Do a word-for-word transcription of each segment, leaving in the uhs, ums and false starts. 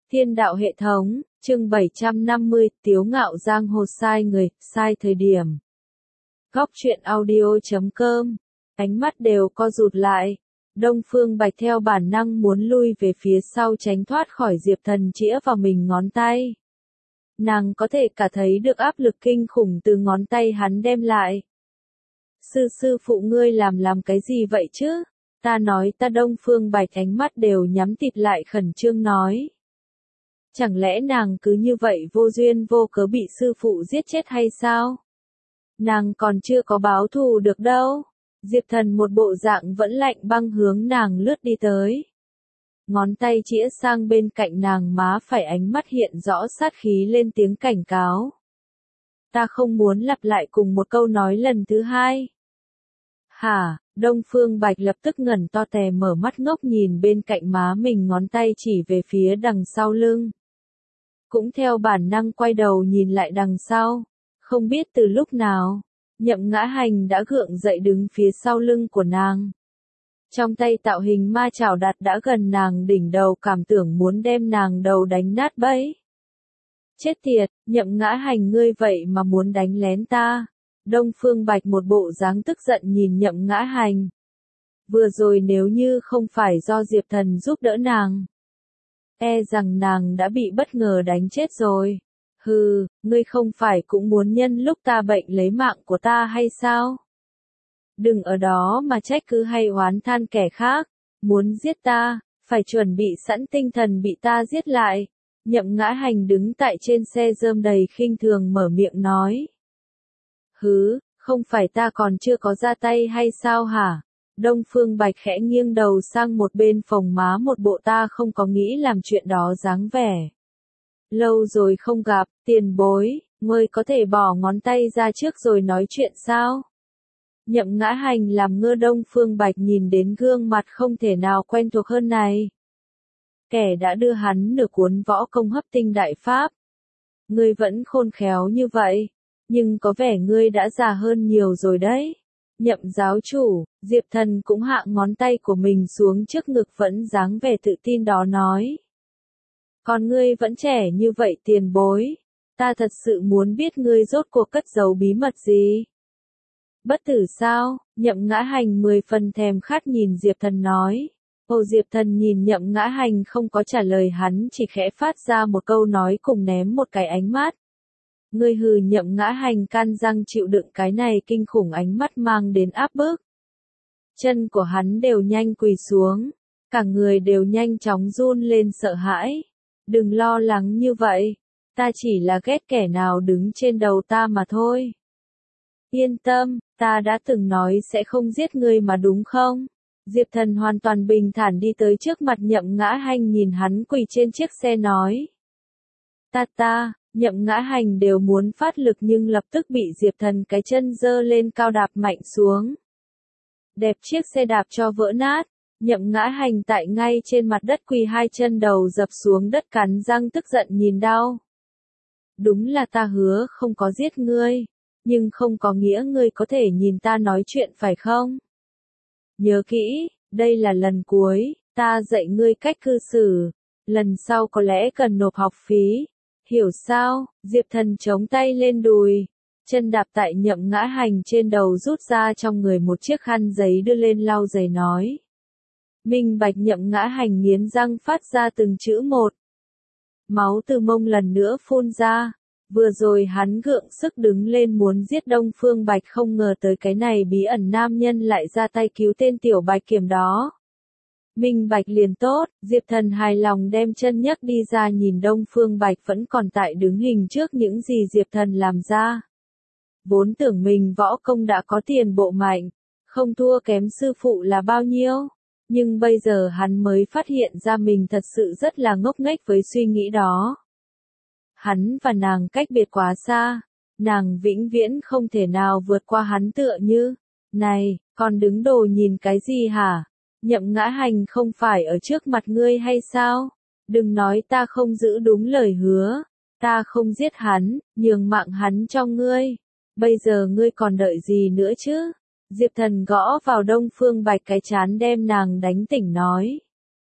Thiên đạo hệ thống, chương bảy trăm năm mươi, Tiếu ngạo giang hồ sai người, sai thời điểm. Góc truyện audio.com, ánh mắt đều co rụt lại. Đông Phương Bạch theo bản năng muốn lui về phía sau tránh thoát khỏi Diệp Thần chĩa vào mình ngón tay. Nàng có thể cả thấy được áp lực kinh khủng từ ngón tay hắn đem lại. Sư sư phụ ngươi làm làm cái gì vậy chứ? Ta nói ta Đông Phương Bạch ánh mắt đều nhắm tịt lại khẩn trương nói. Chẳng lẽ nàng cứ như vậy vô duyên vô cớ bị sư phụ giết chết hay sao? Nàng còn chưa có báo thù được đâu. Diệp Thần một bộ dạng vẫn lạnh băng hướng nàng lướt đi tới. Ngón tay chĩa sang bên cạnh nàng má phải, ánh mắt hiện rõ sát khí lên tiếng cảnh cáo. Ta không muốn lặp lại cùng một câu nói lần thứ hai. Hả? Đông Phương Bạch lập tức ngẩn to tè mở mắt ngốc nhìn bên cạnh má mình, ngón tay chỉ về phía đằng sau lưng. Cũng theo bản năng quay đầu nhìn lại đằng sau. Không biết từ lúc nào, Nhậm Ngã Hành đã gượng dậy đứng phía sau lưng của nàng. Trong tay tạo hình ma chảo đặt đã gần nàng đỉnh đầu, cảm tưởng muốn đem nàng đầu đánh nát bấy. Chết tiệt, Nhậm Ngã Hành ngươi vậy mà muốn đánh lén ta. Đông Phương Bạch một bộ dáng tức giận nhìn Nhậm Ngã Hành. Vừa rồi nếu như không phải do Diệp Thần giúp đỡ nàng, e rằng nàng đã bị bất ngờ đánh chết rồi. Hừ, ngươi không phải cũng muốn nhân lúc ta bệnh lấy mạng của ta hay sao? Đừng ở đó mà trách cứ hay oán than kẻ khác. Muốn giết ta, phải chuẩn bị sẵn tinh thần bị ta giết lại. Nhậm Ngã Hành đứng tại trên xe rơm đầy khinh thường mở miệng nói. Hứ, không phải ta còn chưa có ra tay hay sao hả? Đông Phương Bạch khẽ nghiêng đầu sang một bên, phồng má một bộ ta không có nghĩ làm chuyện đó dáng vẻ. Lâu rồi không gặp, tiền bối, ngươi có thể bỏ ngón tay ra trước rồi nói chuyện sao? Nhậm Ngã Hành làm ngơ. Đông Phương Bạch nhìn đến gương mặt không thể nào quen thuộc hơn này. Kẻ đã đưa hắn nửa cuốn võ công hấp tinh đại pháp. Ngươi vẫn khôn khéo như vậy, nhưng có vẻ ngươi đã già hơn nhiều rồi đấy. Nhậm giáo chủ, Diệp Thần cũng hạ ngón tay của mình xuống trước ngực, vẫn dáng vẻ tự tin đó nói. Còn ngươi vẫn trẻ như vậy tiền bối, ta thật sự muốn biết ngươi rốt cuộc cất giấu bí mật gì. Bất tử sao? Nhậm Ngã Hành mười phần thèm khát nhìn Diệp Thần nói. Ồ, Diệp Thần nhìn Nhậm Ngã Hành không có trả lời hắn, chỉ khẽ phát ra một câu nói cùng ném một cái ánh mắt. Ngươi hừ. Nhậm Ngã Hành can răng chịu đựng cái này kinh khủng ánh mắt mang đến áp bức. Chân của hắn đều nhanh quỳ xuống, cả người đều nhanh chóng run lên sợ hãi. Đừng lo lắng như vậy, ta chỉ là ghét kẻ nào đứng trên đầu ta mà thôi. Yên tâm, ta đã từng nói sẽ không giết ngươi mà đúng không? Diệp Thần hoàn toàn bình thản đi tới trước mặt Nhậm Ngã Hành, nhìn hắn quỳ trên chiếc xe nói. Ta ta, Nhậm Ngã Hành đều muốn phát lực nhưng lập tức bị Diệp Thần cái chân giơ lên cao đạp mạnh xuống. Đẹp chiếc xe đạp cho vỡ nát. Nhậm Ngã Hành tại ngay trên mặt đất quỳ, hai chân đầu dập xuống đất, cắn răng tức giận nhìn đau. Đúng là ta hứa không có giết ngươi, nhưng không có nghĩa ngươi có thể nhìn ta nói chuyện phải không? Nhớ kỹ, đây là lần cuối, ta dạy ngươi cách cư xử, lần sau có lẽ cần nộp học phí, hiểu sao? Diệp Thần chống tay lên đùi, chân đạp tại Nhậm Ngã Hành trên đầu, rút ra trong người một chiếc khăn giấy đưa lên lau giày nói. Minh Bạch. Nhậm Ngã Hành nghiến răng phát ra từng chữ một. Máu từ mông lần nữa phun ra. Vừa rồi hắn gượng sức đứng lên muốn giết Đông Phương Bạch, không ngờ tới cái này bí ẩn nam nhân lại ra tay cứu tên tiểu Bạch Kiểm đó. Minh Bạch liền tốt. Diệp Thần hài lòng đem chân nhấc đi ra, nhìn Đông Phương Bạch vẫn còn tại đứng hình trước những gì Diệp Thần làm ra. Vốn tưởng mình võ công đã có tiền bộ mạnh, không thua kém sư phụ là bao nhiêu. Nhưng bây giờ hắn mới phát hiện ra mình thật sự rất là ngốc nghếch với suy nghĩ đó. Hắn và nàng cách biệt quá xa, nàng vĩnh viễn không thể nào vượt qua hắn tựa như. Này, còn đứng đồ nhìn cái gì hả? Nhậm Ngã Hành không phải ở trước mặt ngươi hay sao? Đừng nói ta không giữ đúng lời hứa, ta không giết hắn, nhường mạng hắn cho ngươi. Bây giờ ngươi còn đợi gì nữa chứ? Diệp Thần gõ vào Đông Phương Bạch cái trán đem nàng đánh tỉnh nói.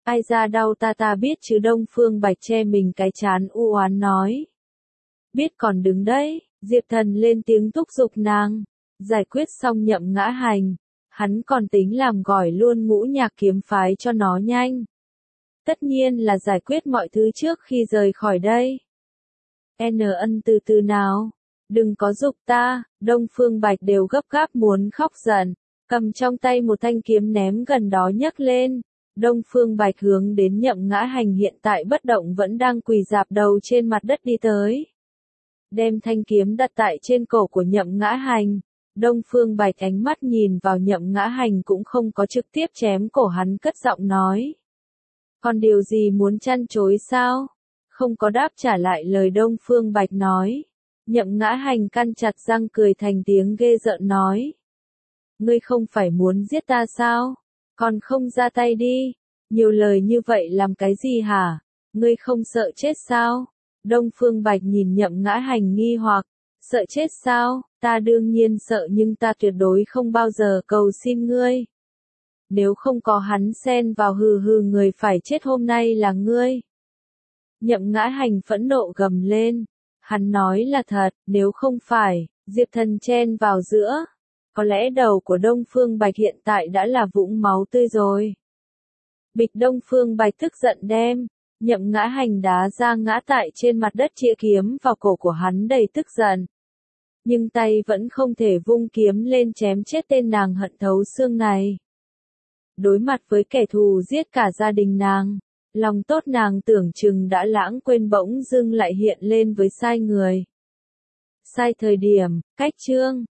Ai ra đau ta ta biết chứ. Đông Phương Bạch che mình cái trán u oán nói. Biết còn đứng đấy, Diệp Thần lên tiếng thúc giục nàng. Giải quyết xong Nhậm Ngã Hành, hắn còn tính làm gỏi luôn Ngũ Nhạc kiếm phái cho nó nhanh. Tất nhiên là giải quyết mọi thứ trước khi rời khỏi đây. N ân từ từ nào, đừng có giục ta. Đông Phương Bạch đều gấp gáp muốn khóc giận, cầm trong tay một thanh kiếm ném gần đó nhấc lên. Đông Phương Bạch hướng đến Nhậm Ngã Hành hiện tại bất động vẫn đang quỳ rạp đầu trên mặt đất đi tới. Đem thanh kiếm đặt tại trên cổ của Nhậm Ngã Hành. Đông Phương Bạch ánh mắt nhìn vào Nhậm Ngã Hành cũng không có trực tiếp chém cổ hắn, cất giọng nói. Còn điều gì muốn chăn chối sao? Không có đáp trả lại lời Đông Phương Bạch nói. Nhậm Ngã Hành căn chặt răng cười thành tiếng ghê rợn nói. Ngươi không phải muốn giết ta sao? Còn không ra tay đi. Nhiều lời như vậy làm cái gì hả? Ngươi không sợ chết sao? Đông Phương Bạch nhìn Nhậm Ngã Hành nghi hoặc. Sợ chết sao? Ta đương nhiên sợ nhưng ta tuyệt đối không bao giờ cầu xin ngươi. Nếu không có hắn xen vào, hừ hừ, người phải chết hôm nay là ngươi. Nhậm Ngã Hành phẫn nộ gầm lên. Hắn nói là thật, nếu không phải, Diệp Thần chen vào giữa. Có lẽ đầu của Đông Phương Bạch hiện tại đã là vũng máu tươi rồi. Bịch. Đông Phương Bạch tức giận đem Nhậm Ngã Hành đá ra ngã tại trên mặt đất, chĩa kiếm vào cổ của hắn đầy tức giận. Nhưng tay vẫn không thể vung kiếm lên chém chết tên nàng hận thấu xương này. Đối mặt với kẻ thù giết cả gia đình nàng, lòng tốt nàng tưởng chừng đã lãng quên bỗng dưng lại hiện lên với sai người. Sai thời điểm, cách chương.